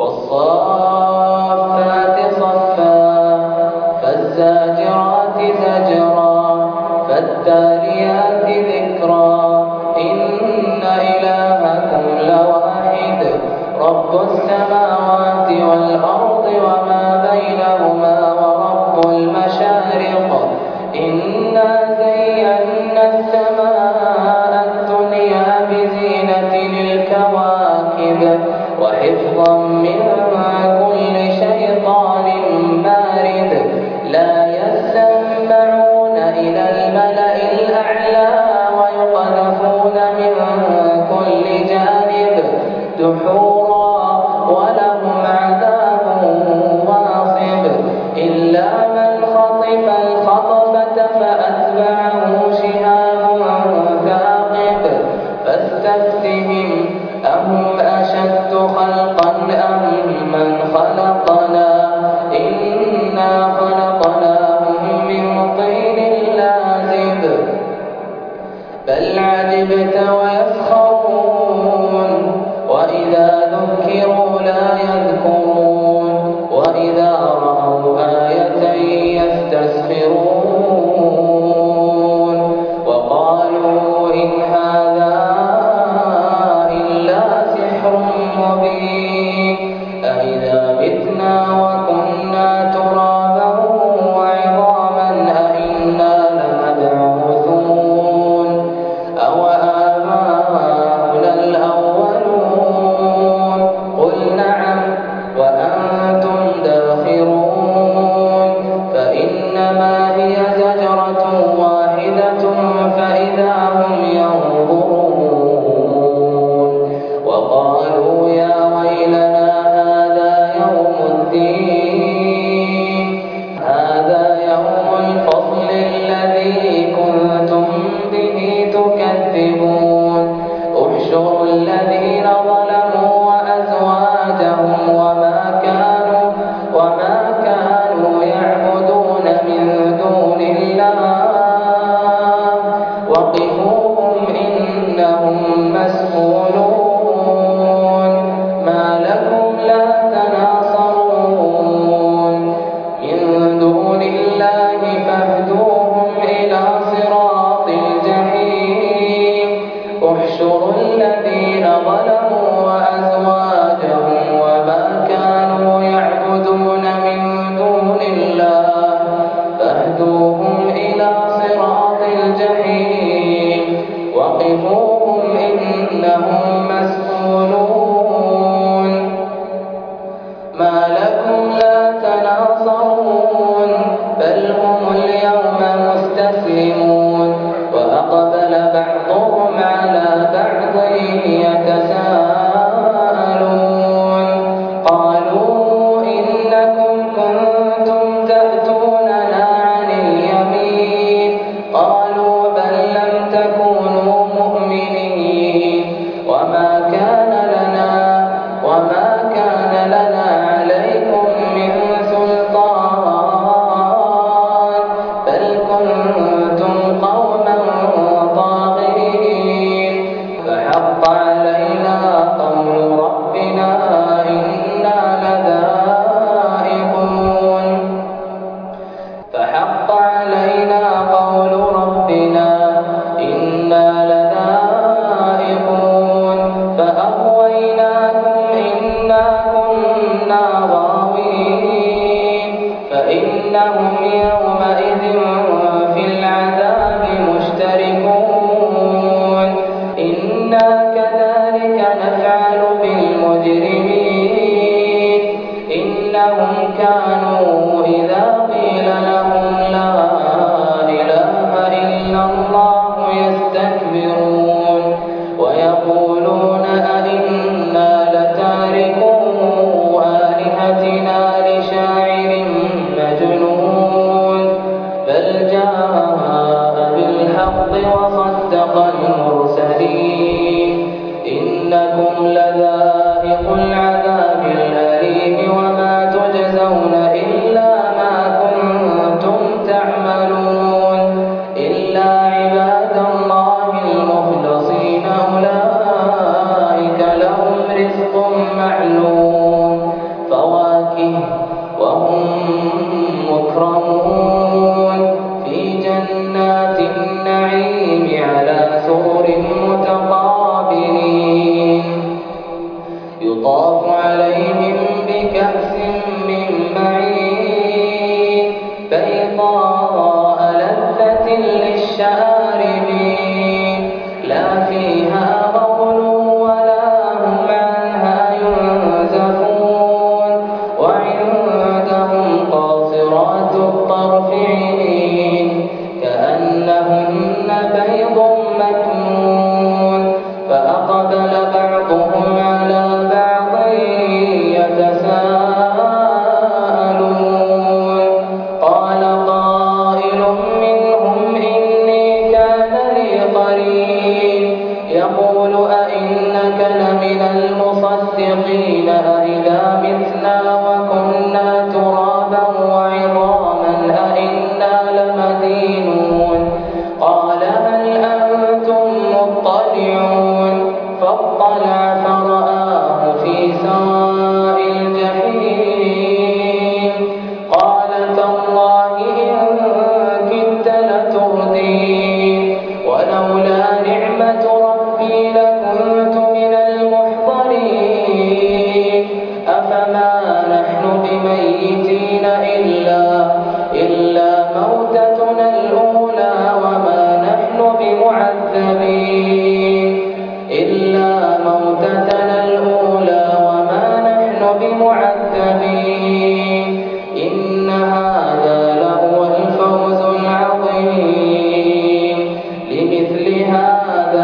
والصافات صفا فالزاجرات زجرا فالتاليات ذكرا إن إلهكم لواحد رب السماوات والأرض وما بينهما ورب المشارق إنا زينا السماء الدنيا بزينة الكواكب وحفظا من كل شيطان مارد لا يسمعون إلى الملأ الأعلى ويقذفون من كل جانب دحورا ولهم عذاب واصب إلا من خطف الخطفة فأتبعه شهاب ثاقب فاستفتهم أهم أشد خلقا أم من خلقنا إنا خلقناهم من طين لازب بل عجبت ويسخرون وإذا ذكروا لا يذكرون وإذا رأوا آية يستسخرون وقالوا إن هذا إلا سحر مبين أإذا متنا وكنا ترابا وعظاما أإنا لمبعوثون أو آباؤنا الأولون قل نعم وأنتم داخرون فإنما هي زجرة واحدة فإذا هم ينظرون وقالوا يا ويلنا هذا يوم الدين هذا يوم الفصل الذي كنتم به تكذبون احشروا الذين ظلموا وأزواجهم وما كانوا يعبدون من دون الله وقفوهم إنهم مسؤولون ما لكم لا تناصرون من دون الله فاهدوهم إلى صراط الجحيم احشروا الذين ظلموا وأزواجهم وما كانوا يعبدون من دون الله فاهدوهم إلى صراط الجحيم وقفوهم إنهم مسؤولون ما لكم لا تناصرون بل هم اليوم مستسلمون وأقبل بعضهم على بعض يتساءلون قالوا إنكم كنتم تأتوننا عن اليمين قالوا بل لم تكونوا مؤمنين وما كان لنا عليكم من سلطان بل كنتم قوما طاغين فحق علينا قول ربنا إنا لذائقون فحق علينا قول ربنا إنا لذائقون فأغويناكم إنا كنا غاوين فإنهم يومئذ في العذاب مشتركون إنا كذلك نفعل بالمجرمين إنهم كانوا إذا قيل لهم لا إله إلا الله يستكبرون ويقولون أئنا لتاركو آلهتنا لشاعر مجنون بل جاء بالحق وصدق المرسلين إنكم لذائق العذاب الأليم وما تجزون إلا عليهم بكأس من معين بيضاء لذة للشاربين لا فيها غول ولا هم عنها ينزفون وعندهم قاصرات الطرف عين كأنهن بيض مكنون فأقبل بعضهم على بعض يتساءلون قال قائل منهم إني كان لي قرين يقول أئنك لمن المصدقين أئذا متنا وكنا ترابا وعظاما أئنا لمدينون قال هل أنتم مطلعون فاطلع فرآه في سواء الجحيم قال تالله إن كدت لتردين ولولا نعمة ربي لكنت من المحضرين أفما نحن بميتين إلا موتتنا الأولى وما نحن بمعذبين إن هذا لهو الفوز العظيم لمثل هذا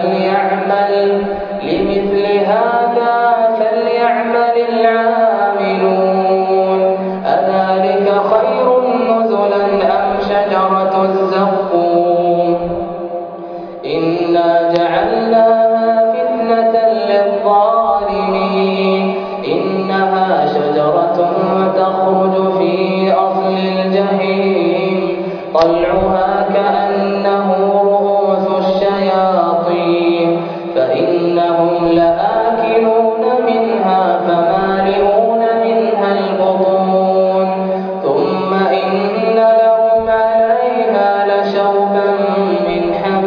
فليعمل العاملون أذلك خير نزلا أم شجرة الزقوم إنا جعلناها فتنة للظالمين إنها شجرة تخرج في أصل الجحيم طلعها كأنه رؤوس الشياطين فإنهم لآكلون منها فمالئون منها البطون ثم إن لهم عليها لشوبا من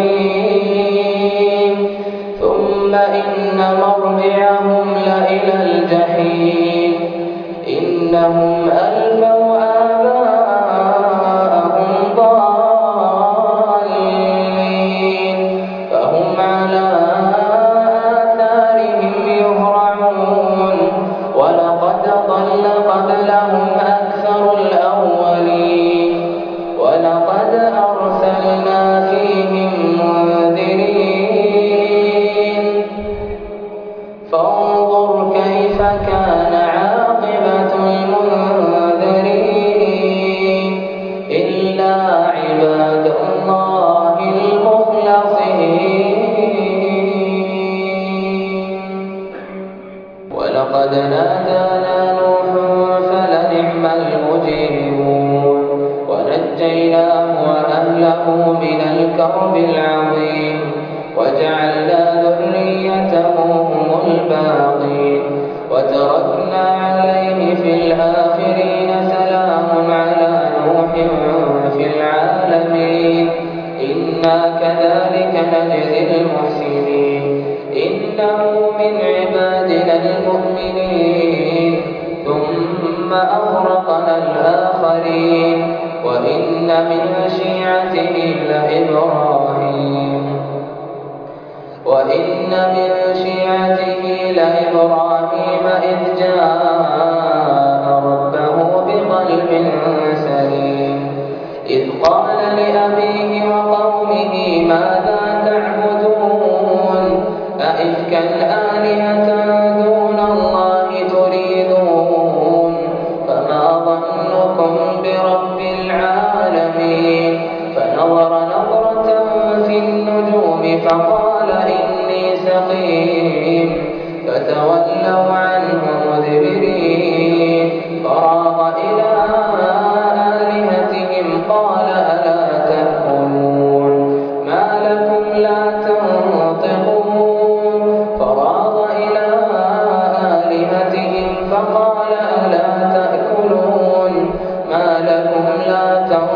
حميم ثم إن مرجعهم لإلى الجحيم إنهم ألفوا آباءهم ضالين فهم على آثارهم يهرعون ولقد ضل قبلهم أكثر الأولين ولقد أرسلنا فيهم منذرين فانظر كيف كان عاقبة المنذرين إلا عباد الله المخلصين ولقد نادانا نوح فلنعم المجيبون ونجيناه وأهله من الكرب العظيم وجعلنا ذريته هم الباقين وتركنا عليه في الآخرين سلام على نوح في العالمين إنا كذلك نجزي المحسنين إنه من عبادنا المؤمنين ثم أغرقنا الآخرين وإن من شيعته لإبراهيم إذ جاء ربه بقلب سليم إذ قال لأبيه وقومه ماذا تعبدون أئفكا آلهة دون الله تريدون فما ظنكم برب العالمين فنظر نظرة في النجوم فقال إني سقيم فتولوا عنه مدبرين فراغ إلى آلهتهم قال ألا تأكلون ما لكم لا تنطقون فراغ إلى آلهتهم فقال ألا تأكلون ما لكم لا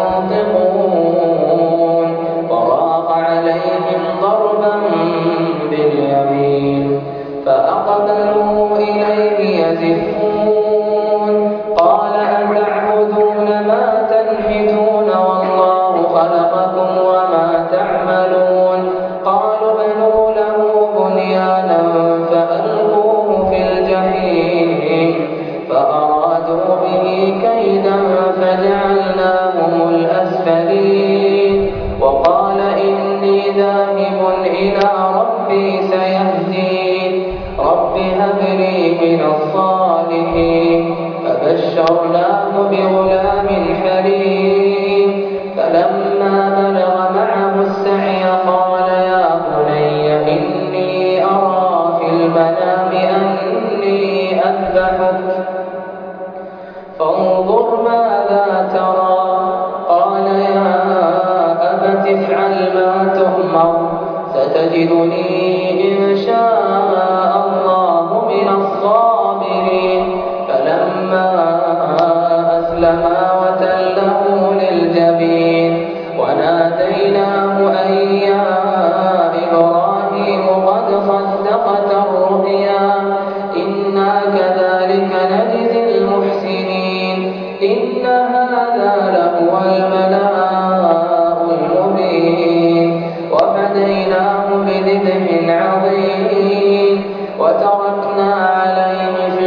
تنطقون فراغ عليهم ضربا باليمين فأقبلوا إليه يزفون قال أتعبدون ما تنحتون والله خلقكم وما تعملون قالوا بنوا له بنيانا فألقوه في الجحيم فأرادوا به كيدا فجعلناهم الأسفلين وقال إني ذاهب إلى ربي سيهدين رب هب لي من الصالحين فبشرناه بغلام حليم فلما بلغ معه السعي قال يا بني إني أرى في المنام أني أذبحك فانظر ماذا ترى قال يا أبت افعل ما تؤمر ستجدني إن شاء الله من الصابرين فلما أسلما وتله للجبين وناديناه أن يا إبراهيم قد صدقت الرؤيا إنا كذلك نجزي المحسنين إن هذا لهو البلاء المبين وفديناه بذبح عظيم وتركنا عليه في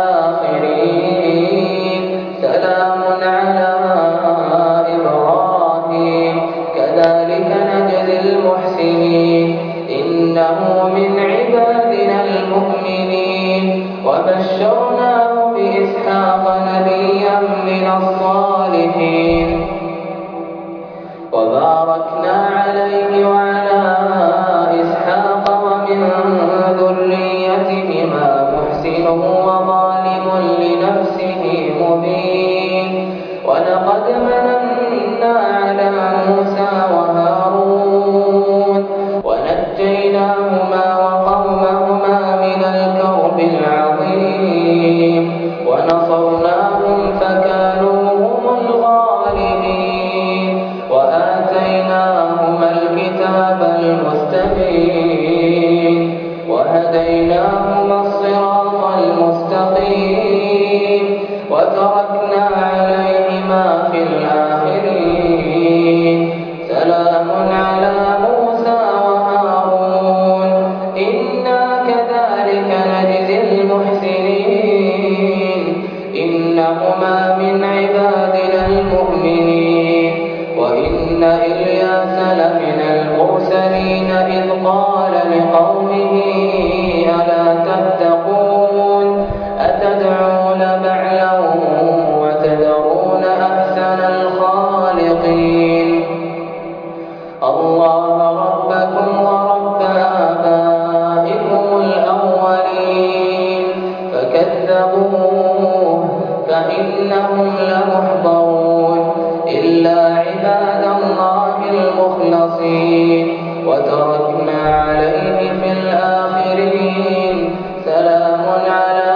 الآخرين سلام على إبراهيم كذلك نجزي المحسنين إنه من عبادنا المؤمنين وبشرناه بإسحاق نبيا من الصالحين وباركنا عليه وعلى إسحاق ومن ذريتهما محسن وظالم لنفسه مبين ولقد مننا على موسى وهارون ونجيناهما وقومهما من الكرب العظيم ونصرناهم فكانوا هم الغالبين وآتيناهما الكتاب المستبين وهديناهما الصراط المستقيم وتركنا عليهما في الآخرين سلام على موسى وهارون إنا كذلك نجزي المحسنين إنهما من عبادنا المؤمنين وإن إلياس لمن المرسلين إذ قال لقومه ألا تتقون أتدعون بعلا وتذرون أحسن الخالقين الله ربكم ورب آبائكم الأولين فكذبوه فإنهم لمحضرون إلا عباد الله المخلصين وتركنا عليه في الآخرين سلام على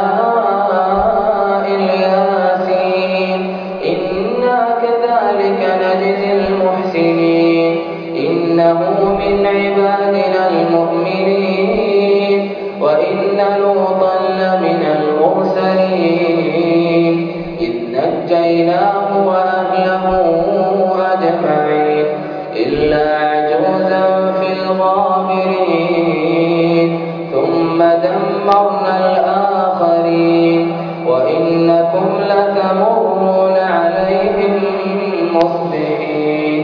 الياسين إنا كذلك نجزي المحسنين إنه من عبادنا المؤمنين وإن لوطا لمن المرسلين إذ نجيناه وأهله أجمعين إلا عجوزا في الغابرين ثم دمرنا الآخرين وإنكم لتمرون عليهم مصبحين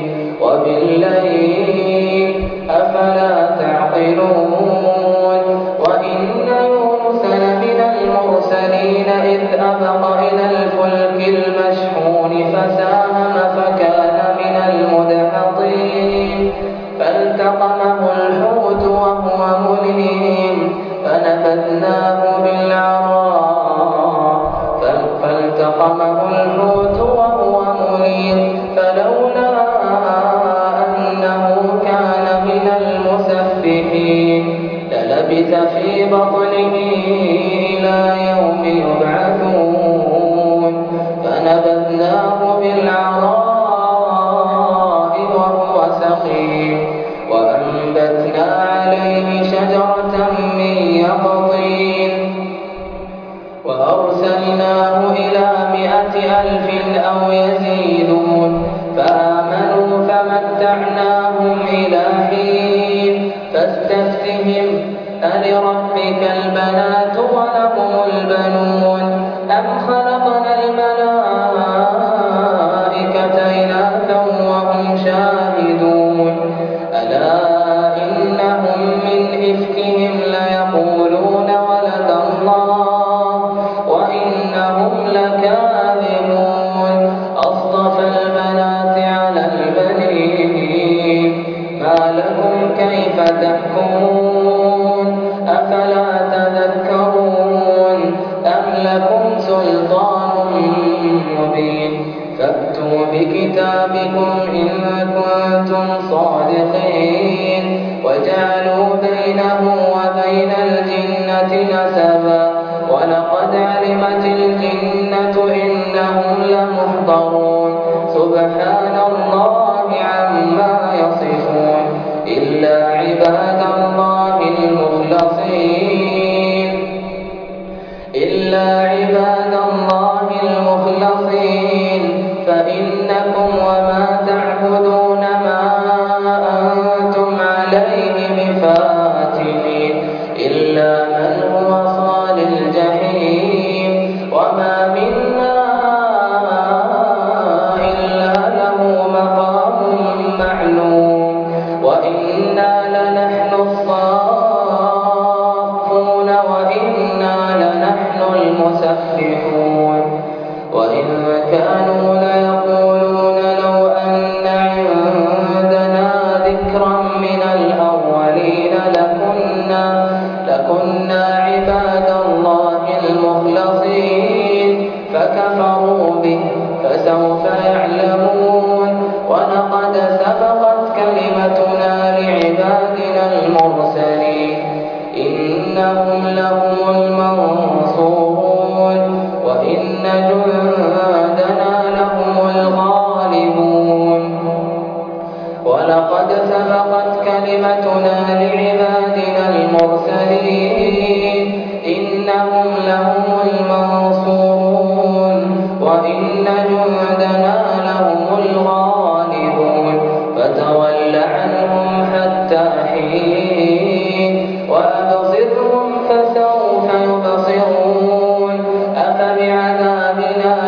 وبالليل أفلا تعقلون وإن يونس لمن المرسلين إذ أبق إلى الفلك المشحون فساهم فكان من المدحضين فالتقمه الحوت وهو مليم فنبذناه بالعراء فلولا أنه كان من المسبحين للبث في بطنه إلى يوم يبعثون فنبذناه بالعراء وهو سقيم وأنبتنا عليه شجرة من يقطين وأرسلناه إلى 100,000 أو يزيدون فآمنوا فمتعناهم إلى حين فاستفتهم ألربك البنات ولهم البنون أم خلقنا الملائكة إناثا وهم شاهدون ألا إنهم من إفكهم ليقولون ولد الله وإنهم لكاذبون أصطفى البنات على البنين ما لكم كيف تحكمون أفلا تذكرون أم لكم سلطان مبين فأتوا بكتابكم إن كنتم صادقين وجعلوا بينه وبين الجنة نسبا ولقد علمت الجنة إنهم لمحضرون سبحان الله عما يصفون إلا عباد الله المخلصين فإنكم وما تعبدون ما أنتم عليه بفاتنين إلا من هو صال الجحيم وما منا إلا له مقام معلوم وإنا لنحن الصافون وإنا لنحن المسبحون وإن كانوا ليقولون لو أن عندنا ذكرا من الأولين لكنا عباد الله المخلصين فكفروا به فسوف يعلمون ولقد سبقت كلمتنا لعبادنا المرسلين إنهم لهم المنصورون وإن جندنا لهم الغالبون ولقد سبقت كلمتنا لعبادنا المرسلين إنهم لهم المنصورون وإن جندنا لهم الغالبون فتول عنهم حتى حين وأبصرهم فسوف يبصرون أفبعذابنا